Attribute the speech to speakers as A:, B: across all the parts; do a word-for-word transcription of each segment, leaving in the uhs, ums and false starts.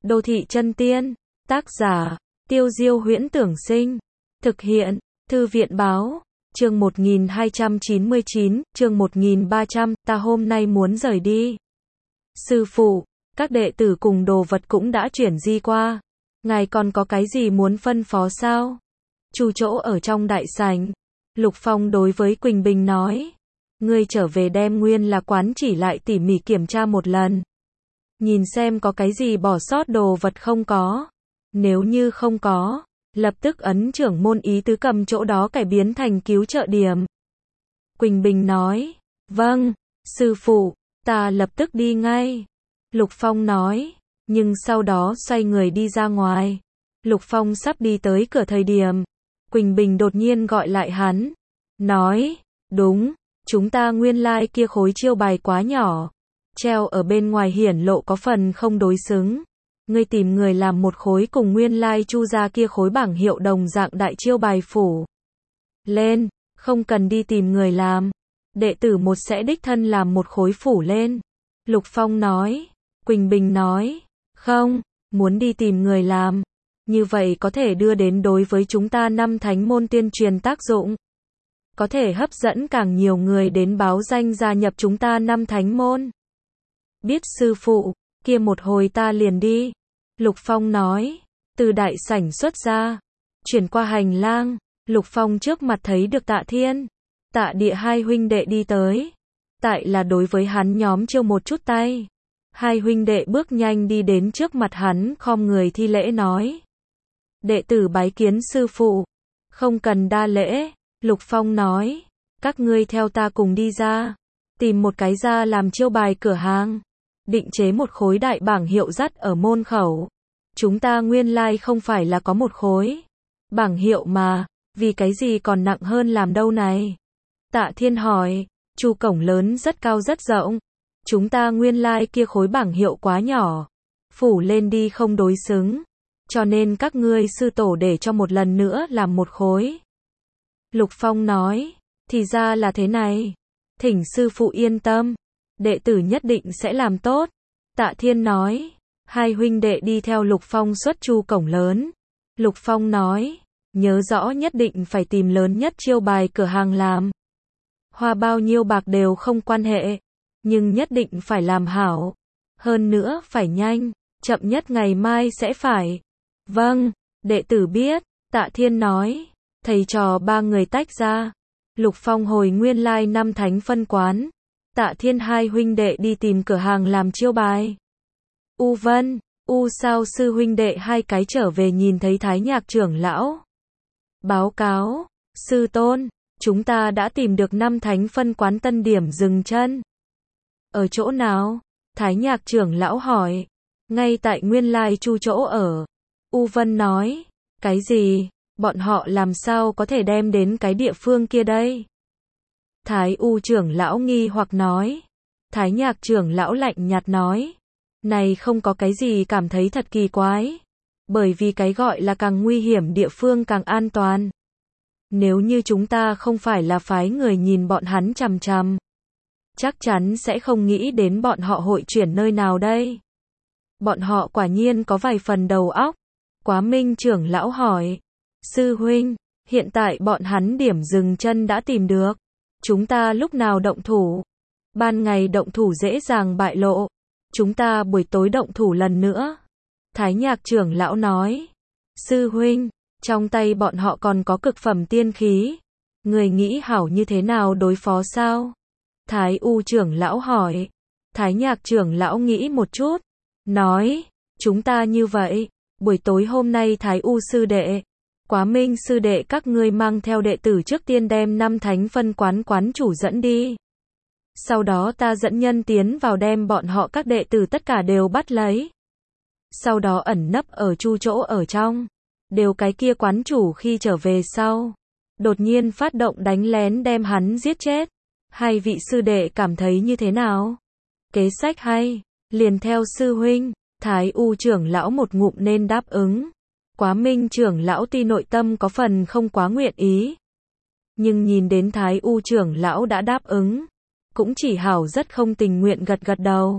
A: Đô thị chân tiên, tác giả, Tiêu Diêu Huyễn Tưởng Sinh, thực hiện, Thư viện báo, chương một nghìn hai trăm chín mươi chín, chương một nghìn ba trăm, ta hôm nay muốn rời đi. Sư phụ, các đệ tử cùng đồ vật cũng đã chuyển di qua. Ngài còn có cái gì muốn phân phó sao? Chu chỗ ở trong đại sảnh, Lục Phong đối với Quỳnh Bình nói. Ngươi trở về đem nguyên là quán chỉ lại tỉ mỉ kiểm tra một lần. Nhìn xem có cái gì bỏ sót đồ vật không có. Nếu như không có, lập tức ấn trưởng môn ý tứ cầm chỗ đó cải biến thành cứu trợ điểm. Quỳnh Bình nói, vâng, sư phụ, ta lập tức đi ngay. Lục Phong nói, nhưng sau đó xoay người đi ra ngoài. Lục Phong sắp đi tới cửa thời điểm, Quỳnh Bình đột nhiên gọi lại hắn, nói, đúng, chúng ta nguyên lai like kia khối chiêu bài quá nhỏ, treo ở bên ngoài hiển lộ có phần không đối xứng. Ngươi tìm người làm một khối cùng nguyên lai like chu ra kia khối bảng hiệu đồng dạng đại chiêu bài phủ lên, không cần đi tìm người làm. Đệ tử một sẽ đích thân làm một khối phủ lên. Lục Phong nói. Quỳnh Bình nói, không, muốn đi tìm người làm. Như vậy có thể đưa đến đối với chúng ta năm thánh môn tuyên truyền tác dụng. Có thể hấp dẫn càng nhiều người đến báo danh gia nhập chúng ta năm thánh môn. Biết sư phụ, kia một hồi ta liền đi. Lục Phong nói, từ đại sảnh xuất ra, chuyển qua hành lang, Lục Phong trước mặt thấy được Tạ Thiên, Tạ Địa hai huynh đệ đi tới. Tại là đối với hắn nhóm chiêu một chút tay. Hai huynh đệ bước nhanh đi đến trước mặt hắn khom người thi lễ nói. Đệ tử bái kiến sư phụ. Không cần đa lễ, Lục Phong nói. Các ngươi theo ta cùng đi ra. Tìm một cái ra làm chiêu bài cửa hàng. Định chế một khối đại bảng hiệu dắt ở môn khẩu. Chúng ta nguyên lai like không phải là có một khối bảng hiệu mà, vì cái gì còn nặng hơn làm đâu này? Tạ Thiên hỏi, chu cổng lớn rất cao rất rộng. Chúng ta nguyên lai like kia khối bảng hiệu quá nhỏ, phủ lên đi không đối xứng, cho nên các ngươi sư tổ để cho một lần nữa làm một khối. Lục Phong nói, thì ra là thế này, thỉnh sư phụ yên tâm, đệ tử nhất định sẽ làm tốt. Tạ Thiên nói, hai huynh đệ đi theo Lục Phong xuất chu cổng lớn. Lục Phong nói, nhớ rõ nhất định phải tìm lớn nhất chiêu bài cửa hàng làm. Hoa bao nhiêu bạc đều không quan hệ, nhưng nhất định phải làm hảo. Hơn nữa phải nhanh, chậm nhất ngày mai sẽ phải. Vâng, đệ tử biết, Tạ Thiên nói. Thầy trò ba người tách ra. Lục Phong hồi nguyên lai like năm thánh phân quán. Tạ Thiên hai huynh đệ đi tìm cửa hàng làm chiêu bài. U Vân, U Sao sư huynh đệ hai cái trở về nhìn thấy Thái Nhạc trưởng lão. Báo cáo, sư tôn, chúng ta đã tìm được năm thánh phân quán tân điểm dừng chân. Ở chỗ nào? Thái Nhạc trưởng lão hỏi. Ngay tại nguyên lai chu chỗ ở. U Vân nói. Cái gì? Bọn họ làm sao có thể đem đến cái địa phương kia đây? Thái U trưởng lão nghi hoặc nói. Thái Nhạc trưởng lão lạnh nhạt nói. Này không có cái gì cảm thấy thật kỳ quái. Bởi vì cái gọi là càng nguy hiểm địa phương càng an toàn. Nếu như chúng ta không phải là phái người nhìn bọn hắn chằm chằm, chắc chắn sẽ không nghĩ đến bọn họ hội chuyển nơi nào đây. Bọn họ quả nhiên có vài phần đầu óc. Quá Minh trưởng lão hỏi. Sư huynh, hiện tại bọn hắn điểm dừng chân đã tìm được. Chúng ta lúc nào động thủ? Ban ngày động thủ dễ dàng bại lộ. Chúng ta buổi tối động thủ lần nữa. Thái Nhạc trưởng lão nói. Sư huynh, trong tay bọn họ còn có cực phẩm tiên khí. Người nghĩ hảo như thế nào đối phó sao? Thái U trưởng lão hỏi. Thái Nhạc trưởng lão nghĩ một chút. Nói, chúng ta như vậy. Buổi tối hôm nay Thái U sư đệ, Quá Minh sư đệ các ngươi mang theo đệ tử trước tiên đem năm thánh phân quán quán chủ dẫn đi. Sau đó ta dẫn nhân tiến vào đem bọn họ các đệ tử tất cả đều bắt lấy. Sau đó ẩn nấp ở chu chỗ ở trong. Đều cái kia quán chủ khi trở về sau. Đột nhiên phát động đánh lén đem hắn giết chết. Hai vị sư đệ cảm thấy như thế nào? Kế sách hay, liền theo sư huynh. Thái U trưởng lão một ngụm nên đáp ứng. Quá Minh trưởng lão tuy nội tâm có phần không quá nguyện ý. Nhưng nhìn đến Thái U trưởng lão đã đáp ứng. Cũng chỉ hảo rất không tình nguyện gật gật đầu.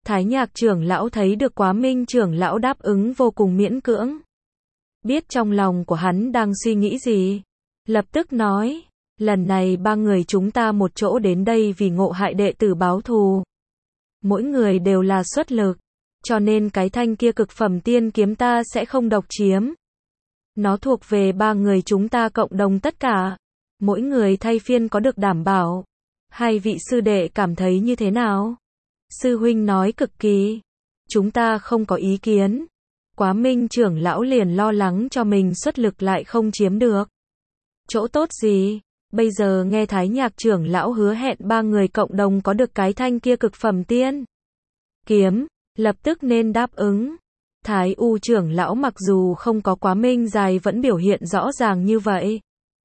A: Thái Nhạc trưởng lão thấy được Quá Minh trưởng lão đáp ứng vô cùng miễn cưỡng. Biết trong lòng của hắn đang suy nghĩ gì, lập tức nói, lần này ba người chúng ta một chỗ đến đây vì Ngộ Hại đệ tử báo thù. Mỗi người đều là xuất lực, cho nên cái thanh kia cực phẩm tiên kiếm ta sẽ không độc chiếm. Nó thuộc về ba người chúng ta cộng đồng tất cả, mỗi người thay phiên có được đảm bảo. Hai vị sư đệ cảm thấy như thế nào? Sư huynh nói cực kỳ. Chúng ta không có ý kiến. Quá Minh trưởng lão liền lo lắng cho mình xuất lực lại không chiếm được chỗ tốt gì. Bây giờ nghe Thái Nhạc trưởng lão hứa hẹn ba người cộng đồng có được cái thanh kia cực phẩm tiên kiếm, lập tức nên đáp ứng. Thái U trưởng lão mặc dù không có Quá Minh dài vẫn biểu hiện rõ ràng như vậy.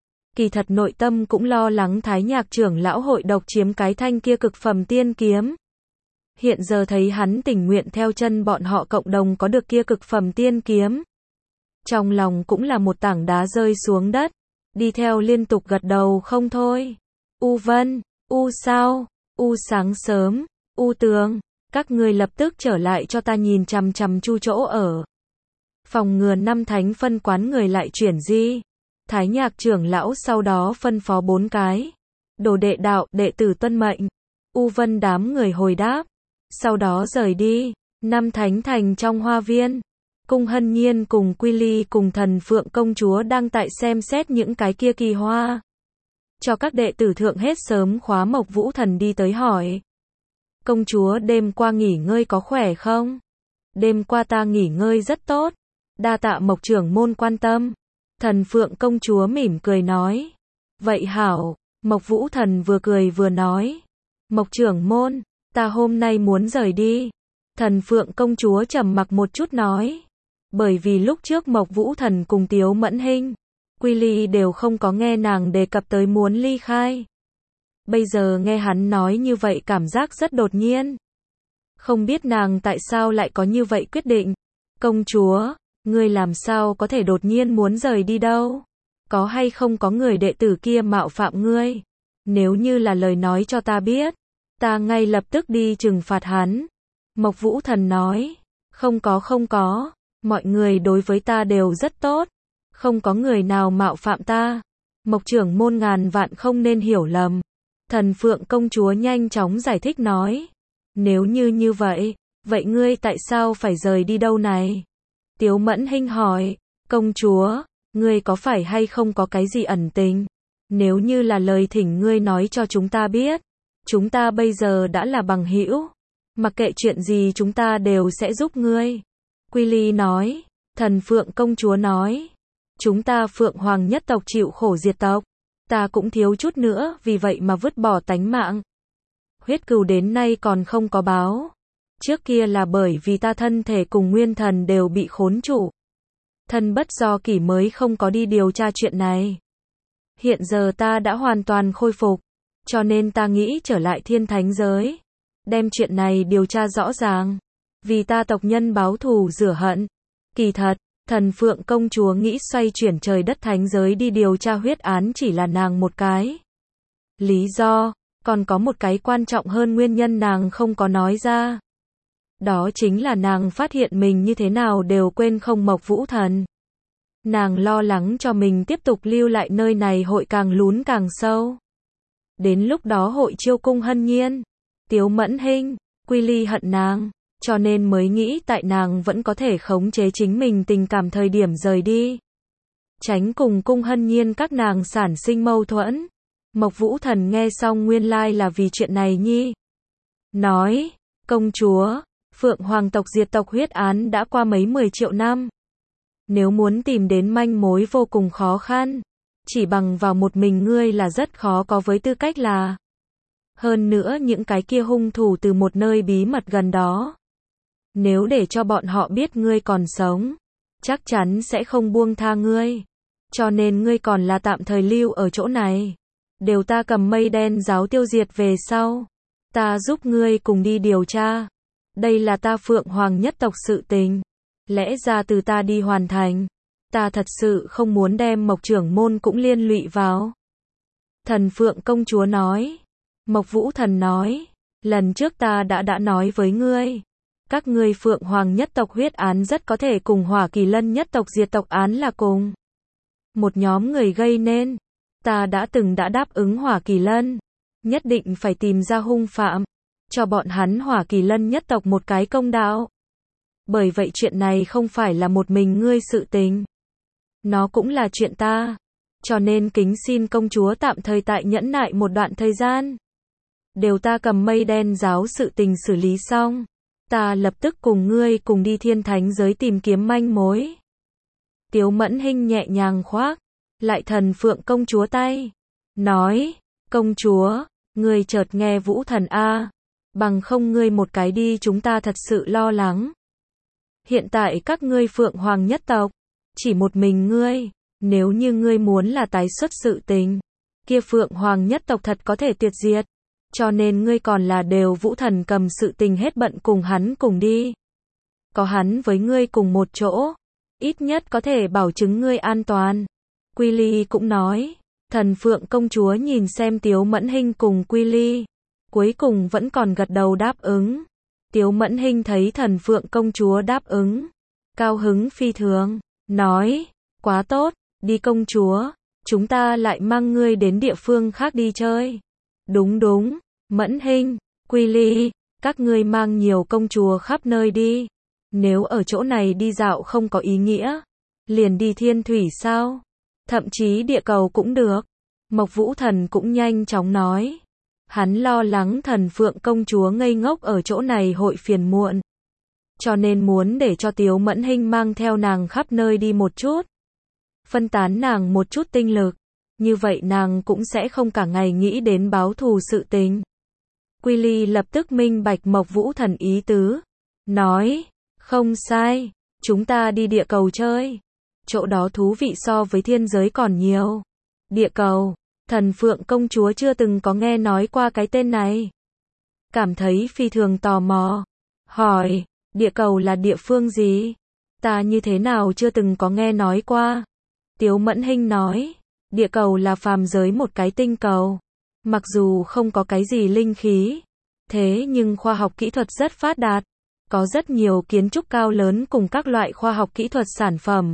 A: Kỳ thật nội tâm cũng lo lắng Thái Nhạc trưởng lão hội độc chiếm cái thanh kia cực phẩm tiên kiếm. Hiện giờ thấy hắn tình nguyện theo chân bọn họ cộng đồng có được kia cực phẩm tiên kiếm. Trong lòng cũng là một tảng đá rơi xuống đất, đi theo liên tục gật đầu không thôi. U Vân, U Sao, U Sáng Sớm, U Tường, các người lập tức trở lại cho ta nhìn chằm chằm chu chỗ ở. Phòng ngừa năm thánh phân quán người lại chuyển di. Thái Nhạc trưởng lão sau đó phân phó bốn cái. Đồ đệ đạo, đệ tử tuân mệnh. U Vân đám người hồi đáp. Sau đó rời đi. Năm thánh thành trong hoa viên. Cung Hân Nhiên cùng Quy Ly cùng Thần Phượng công chúa đang tại xem xét những cái kia kỳ hoa. Cho các đệ tử thượng hết sớm khóa Mộc Vũ Thần đi tới hỏi. Công chúa đêm qua nghỉ ngơi có khỏe không? Đêm qua ta nghỉ ngơi rất tốt. Đa tạ Mộc trưởng môn quan tâm. Thần Phượng công chúa mỉm cười nói. Vậy hảo, Mộc Vũ Thần vừa cười vừa nói. Mộc trưởng môn, ta hôm nay muốn rời đi. Thần Phượng công chúa trầm mặc một chút nói. Bởi vì lúc trước Mộc Vũ Thần cùng Tiếu Mẫn Hinh, Quy Ly đều không có nghe nàng đề cập tới muốn ly khai. Bây giờ nghe hắn nói như vậy cảm giác rất đột nhiên. Không biết nàng tại sao lại có như vậy quyết định. Công chúa, ngươi làm sao có thể đột nhiên muốn rời đi đâu? Có hay không có người đệ tử kia mạo phạm ngươi? Nếu như là lời nói cho ta biết, ta ngay lập tức đi trừng phạt hắn. Mộc Vũ Thần nói, không có không có, mọi người đối với ta đều rất tốt, không có người nào mạo phạm ta. Mộc trưởng môn ngàn vạn không nên hiểu lầm. Thần Phượng công chúa nhanh chóng giải thích nói, nếu như như vậy, vậy ngươi tại sao phải rời đi đâu này? Tiếu Mẫn Hinh hỏi, công chúa, ngươi có phải hay không có cái gì ẩn tình? Nếu như là lời thỉnh ngươi nói cho chúng ta biết, chúng ta bây giờ đã là bằng hữu, mặc kệ chuyện gì chúng ta đều sẽ giúp ngươi. Quy Ly nói, Thần Phượng công chúa nói, chúng ta Phượng Hoàng nhất tộc chịu khổ diệt tộc, ta cũng thiếu chút nữa vì vậy mà vứt bỏ tánh mạng. Huyết cừu đến nay còn không có báo. Trước kia là bởi vì ta thân thể cùng nguyên thần đều bị khốn trụ. Thân bất do kỷ mới không có đi điều tra chuyện này. Hiện giờ ta đã hoàn toàn khôi phục, cho nên ta nghĩ trở lại thiên thánh giới. Đem chuyện này điều tra rõ ràng. Vì ta tộc nhân báo thù rửa hận. Kỳ thật, Thần Phượng công chúa nghĩ xoay chuyển trời đất thánh giới đi điều tra huyết án chỉ là nàng một cái lý do, còn có một cái quan trọng hơn nguyên nhân nàng không có nói ra. Đó chính là nàng phát hiện mình như thế nào đều quên không Mộc Vũ Thần. Nàng lo lắng cho mình tiếp tục lưu lại nơi này hội càng lún càng sâu. Đến lúc đó hội chiêu Cung Hân Nhiên, Tiếu Mẫn Hinh, Quy Ly hận nàng, cho nên mới nghĩ tại nàng vẫn có thể khống chế chính mình tình cảm thời điểm rời đi. Tránh cùng Cung Hân Nhiên các nàng sản sinh mâu thuẫn. Mộc Vũ Thần nghe xong nguyên lai là vì chuyện này nhi. Nói, công chúa, Phượng Hoàng tộc diệt tộc huyết án đã qua mấy mười triệu năm. Nếu muốn tìm đến manh mối vô cùng khó khăn. Chỉ bằng vào một mình ngươi là rất khó có với tư cách là. Hơn nữa những cái kia hung thủ từ một nơi bí mật gần đó. Nếu để cho bọn họ biết ngươi còn sống, chắc chắn sẽ không buông tha ngươi. Cho nên ngươi còn là tạm thời lưu ở chỗ này. Đều ta cầm mây đen giáo tiêu diệt về sau. Ta giúp ngươi cùng đi điều tra. Đây là ta Phượng Hoàng nhất tộc sự tình. Lẽ ra từ ta đi hoàn thành. Ta thật sự không muốn đem Mộc trưởng môn cũng liên lụy vào. Thần Phượng công chúa nói. Mộc Vũ Thần nói. lần trước ta đã đã nói với ngươi. Các ngươi Phượng Hoàng nhất tộc huyết án rất có thể cùng Hỏa Kỳ Lân nhất tộc diệt tộc án là cùng một nhóm người gây nên. Ta đã từng đã đáp ứng Hỏa Kỳ Lân, nhất định phải tìm ra hung phạm, cho bọn hắn Hỏa Kỳ Lân nhất tộc một cái công đạo. Bởi vậy chuyện này không phải là một mình ngươi sự tình. Nó cũng là chuyện ta. Cho nên kính xin công chúa tạm thời tại nhẫn nại một đoạn thời gian. Đều ta cầm mây đen giáo sự tình xử lý xong. Ta lập tức cùng ngươi cùng đi thiên thánh giới tìm kiếm manh mối. Tiếu Mẫn Hinh nhẹ nhàng khoác lại thần phượng công chúa tay. Nói, công chúa, ngươi chợt nghe Vũ Thần a, bằng không ngươi một cái đi chúng ta thật sự lo lắng. Hiện tại các ngươi Phượng Hoàng nhất tộc, chỉ một mình ngươi, nếu như ngươi muốn là tái xuất sự tình, kia Phượng Hoàng nhất tộc thật có thể tuyệt diệt. Cho nên ngươi còn là đều Vũ Thần cầm sự tình hết bận cùng hắn cùng đi. Có hắn với ngươi cùng một chỗ, ít nhất có thể bảo chứng ngươi an toàn. Quy Ly cũng nói, thần Phượng công chúa nhìn xem Tiếu Mẫn Hinh cùng Quy Ly, cuối cùng vẫn còn gật đầu đáp ứng. Tiếu Mẫn Hinh thấy thần Phượng công chúa đáp ứng, cao hứng phi thường, nói, quá tốt, đi công chúa, chúng ta lại mang ngươi đến địa phương khác đi chơi. Đúng đúng, Mẫn Hinh, Quy Ly, các ngươi mang nhiều công chúa khắp nơi đi. Nếu ở chỗ này đi dạo không có ý nghĩa, liền đi thiên thủy sao? Thậm chí địa cầu cũng được. Mộc Vũ Thần cũng nhanh chóng nói. Hắn lo lắng thần Phượng công chúa ngây ngốc ở chỗ này hội phiền muộn. Cho nên muốn để cho Tiếu Mẫn Hinh mang theo nàng khắp nơi đi một chút. Phân tán nàng một chút tinh lực. Như vậy nàng cũng sẽ không cả ngày nghĩ đến báo thù sự tình. Quy Ly lập tức minh bạch Mộc Vũ Thần ý tứ. Nói, không sai, chúng ta đi địa cầu chơi. Chỗ đó thú vị so với thiên giới còn nhiều. Địa cầu, thần Phượng công chúa chưa từng có nghe nói qua cái tên này. Cảm thấy phi thường tò mò. Hỏi, địa cầu là địa phương gì? Ta như thế nào chưa từng có nghe nói qua? Tiếu Mẫn Hinh nói, địa cầu là phàm giới một cái tinh cầu. Mặc dù không có cái gì linh khí, thế nhưng khoa học kỹ thuật rất phát đạt. Có rất nhiều kiến trúc cao lớn cùng các loại khoa học kỹ thuật sản phẩm.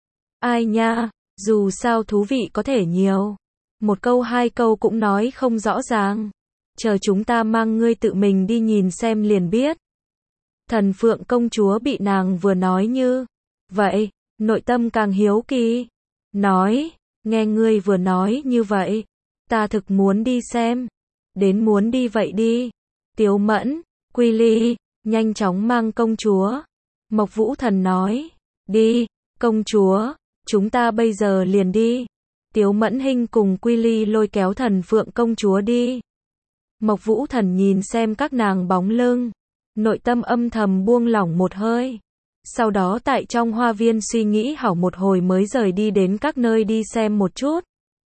A: Ai nha, dù sao thú vị có thể nhiều. Một câu hai câu cũng nói không rõ ràng. Chờ chúng ta mang ngươi tự mình đi nhìn xem liền biết. Thần Phượng công chúa bị nàng vừa nói như vậy, nội tâm càng hiếu kỳ. Nói, nghe ngươi vừa nói như vậy, ta thực muốn đi xem. Đến muốn đi vậy đi. Tiếu Mẫn, Quy Ly, nhanh chóng mang công chúa. Mộc Vũ Thần nói, đi, công chúa, chúng ta bây giờ liền đi. Tiếu Mẫn Hinh cùng Quy Ly lôi kéo thần Phượng công chúa đi. Mộc Vũ Thần nhìn xem các nàng bóng lưng, nội tâm âm thầm buông lỏng một hơi. Sau đó tại trong hoa viên suy nghĩ hảo một hồi mới rời đi đến các nơi đi xem một chút.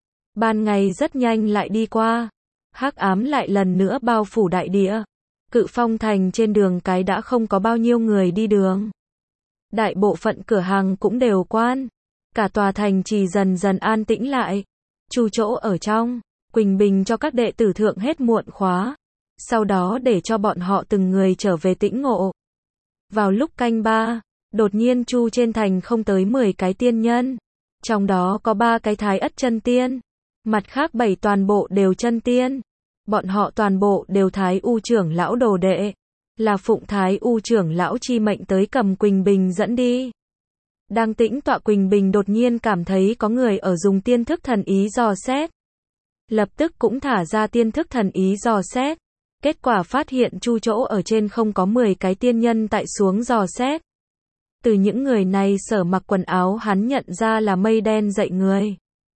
A: Ban ngày rất nhanh lại đi qua, hắc ám lại lần nữa bao phủ đại địa. Cự Phong Thành trên đường cái đã không có bao nhiêu người đi đường. Đại bộ phận cửa hàng cũng đều quan. Cả tòa thành trì dần dần an tĩnh lại. Chu chỗ ở trong, Quỳnh Bình cho các đệ tử thượng hết muộn khóa. Sau đó để cho bọn họ từng người trở về tĩnh ngộ. Vào lúc canh ba, đột nhiên Chu trên thành không tới mười cái tiên nhân. Trong đó có ba cái thái ất chân tiên. Mặt khác bảy toàn bộ đều chân tiên. Bọn họ toàn bộ đều Thái U trưởng lão đồ đệ. Là phụng Thái U trưởng lão chi mệnh tới cầm Quỳnh Bình dẫn đi. Đang tĩnh tọa Quỳnh Bình đột nhiên cảm thấy có người ở dùng tiên thức thần ý dò xét. Lập tức cũng thả ra tiên thức thần ý dò xét. Kết quả phát hiện Chu chỗ ở trên không có mười cái tiên nhân tại xuống dò xét. Từ những người này sở mặc quần áo hắn nhận ra là mây đen dạy người.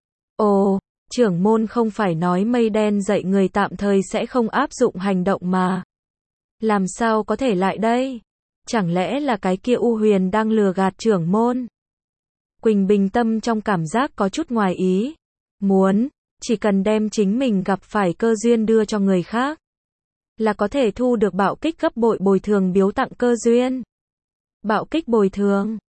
A: Ồ, trưởng môn không phải nói mây đen dạy người tạm thời sẽ không áp dụng hành động mà. Làm sao có thể lại đây? Chẳng lẽ là cái kia U Huyền đang lừa gạt trưởng môn? Quỳnh Bình tâm trong cảm giác có chút ngoài ý. Muốn, chỉ cần đem chính mình gặp phải cơ duyên đưa cho người khác, là có thể thu được bạo kích gấp bội bồi thường biếu tặng cơ duyên. Bạo kích bồi thường,